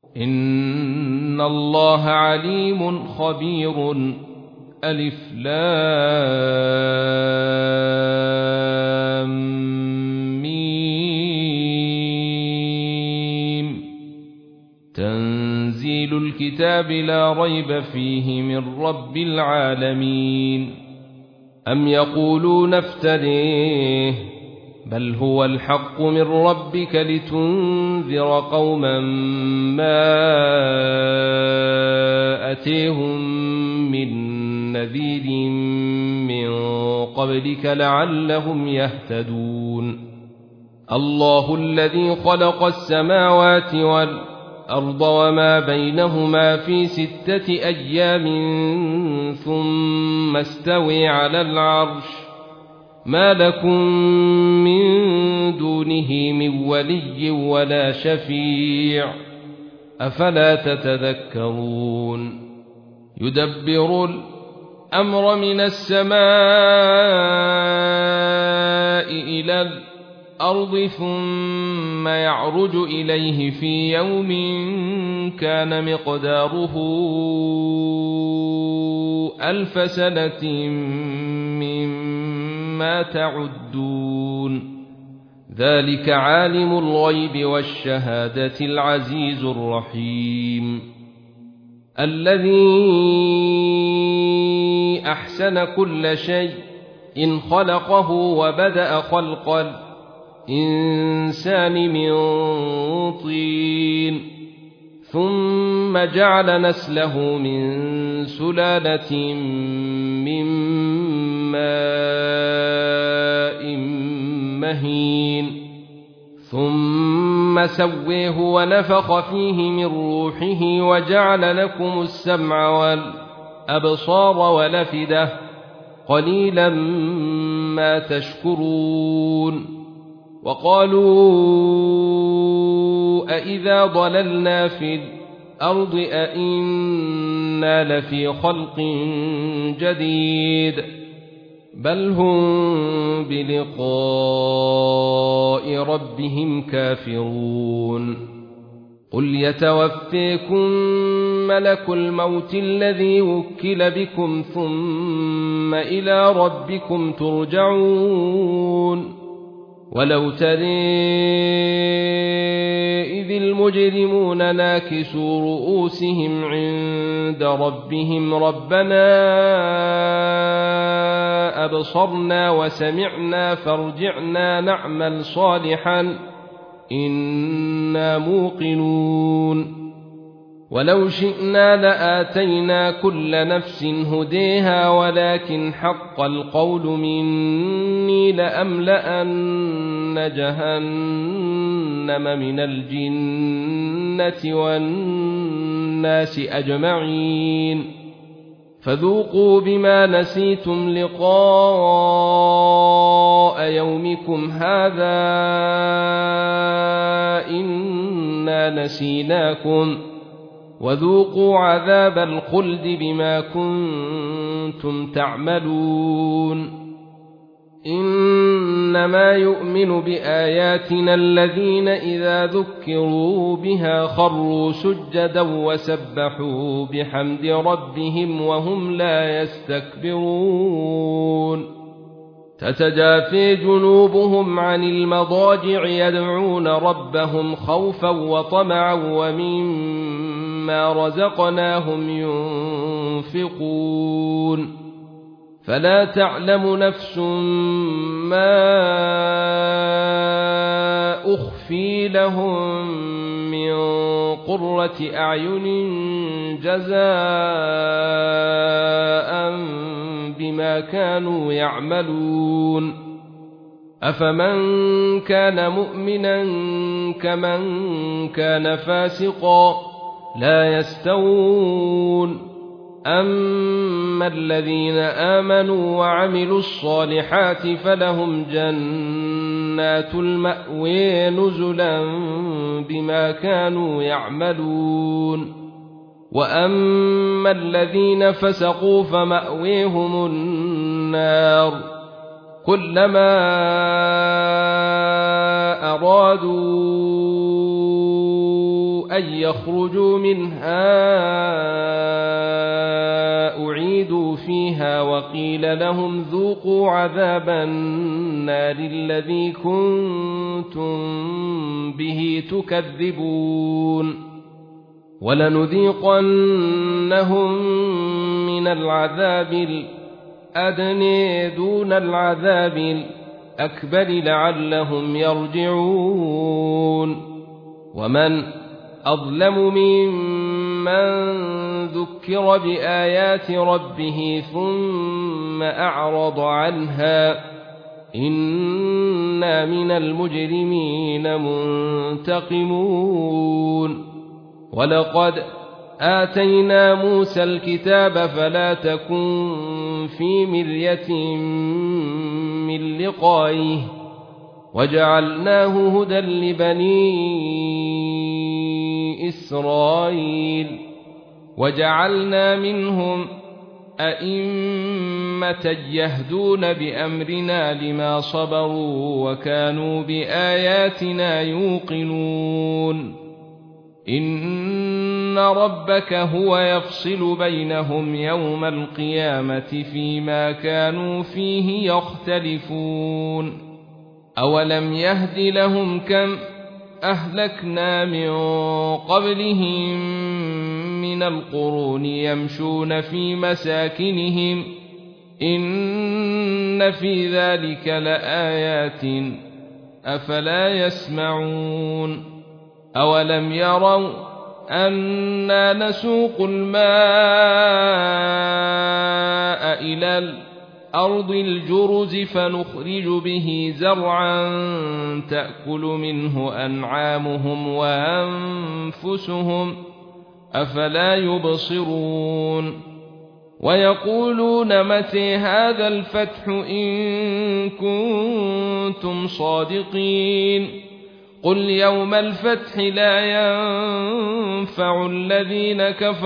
إن الله عليم خبير. ألف لام ميم. تنزيل الكتاب لا ريب فيه من رب العالمين. أم يقولون افتريه بل هو الحق من ربك لتنذر قوما ما أتيهم من نذير من قبلك لعلهم يهتدون. الله الذي خلق السماوات والأرض وما بينهما في 6 أيام ثم استوى على العرش ما لكم من دونه من ولي ولا شفيع أفلا تتذكرون. يدبر الأمر من السماء إلى الأرض ثم يعرج إليه في يوم كان مقداره 1000 سنة مما تعدون. ذلك عالم الغيب والشهادة العزيز الرحيم. الذي أحسن كل شيء إن خلقه وبدأ خلق الإنسان من طين ثم جعل نسله من سلالة من ماء مهين ثم سويه ونفخ فيه من روحه وجعل لكم السمع والأبصار والأفئدة قليلا ما تشكرون. وقالوا أإذا ضللنا في الأرض أإنا لفي خلق جديد بل هم بلقاء ربهم كافرون. قل يتوفيكم ملك الموت الذي وكل بكم ثم إلى ربكم ترجعون. ولو ترى إذ المجرمون ناكسوا رؤوسهم عند ربهم ربنا أبصرنا وسمعنا فارجعنا نعمل صالحا إنا موقنون. ولو شئنا لآتينا كل نفس هديها ولكن حق القول مني لأملأن جهنم من الجنة والناس أجمعين فذوقوا بما نسيتم لقاء يومكم هذا إنا نسيناكم وذوقوا عذاب الخلد بما كنتم تعملون. إنما يؤمن بآياتنا الذين إذا ذكروا بها خروا سجدا وسبحوا بحمد ربهم وهم لا يستكبرون. تتجافي جنوبهم عن المضاجع يدعون ربهم خوفا وطمعا ومما رزقناهم ينفقون. فلا تعلم نفس ما أخفي لهم من قرة أعين جزاء بما كانوا يعملون. أفمن كان مؤمنا كمن كان فاسقا لا يستوون. أما الذين آمنوا وعملوا الصالحات فلهم جنات المأوى نزلا بما كانوا يعملون. وأما الذين فسقوا فمأويهم النار كلما أرادوا أن أن يخرجوا منها أعيدوا فيها وقيل لهم ذوقوا عذاب النار الذي كنتم به تكذبون ولنذيقنهم من العذاب الأدنى دون العذاب الأكبر لعلهم يرجعون ومن أظلم ممن ذكر بآيات ربه ثم أعرض عنها إنا من المجرمين منتقمون ولقد آتينا موسى الكتاب فلا تكن في مرية من لقائه وجعلناه هدى لبني إسرائيل وجعلنا منهم أئمة يهدون بأمرنا لما صبروا وكانوا بآياتنا يوقنون إن ربك هو يفصل بينهم يوم القيامة فيما كانوا فيه يختلفون أولم يهد لهم كم أهلكنا من قبلهم من القرون يمشون في مساكنهم إن في ذلك لآيات أفلا يسمعون أولم يروا أنا نسوق الماء إلى الأرض الجرز فنخرج به زرعا تأكل منه أنعامهم وأنفسهم أفلا يبصرون ويقولون متى هذا الفتح إن كنتم صادقين قل يوم الفتح لا ينفع الذين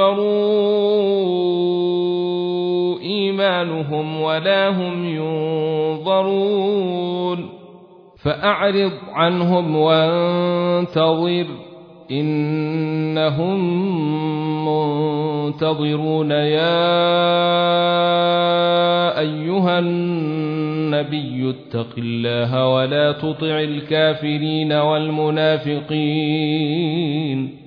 كفروا إيمانهم ولا هم ينظرون فأعرض عنهم وانتظر إنهم منتظرون يا أيها النبي اتق الله ولا تطع الكافرين والمنافقين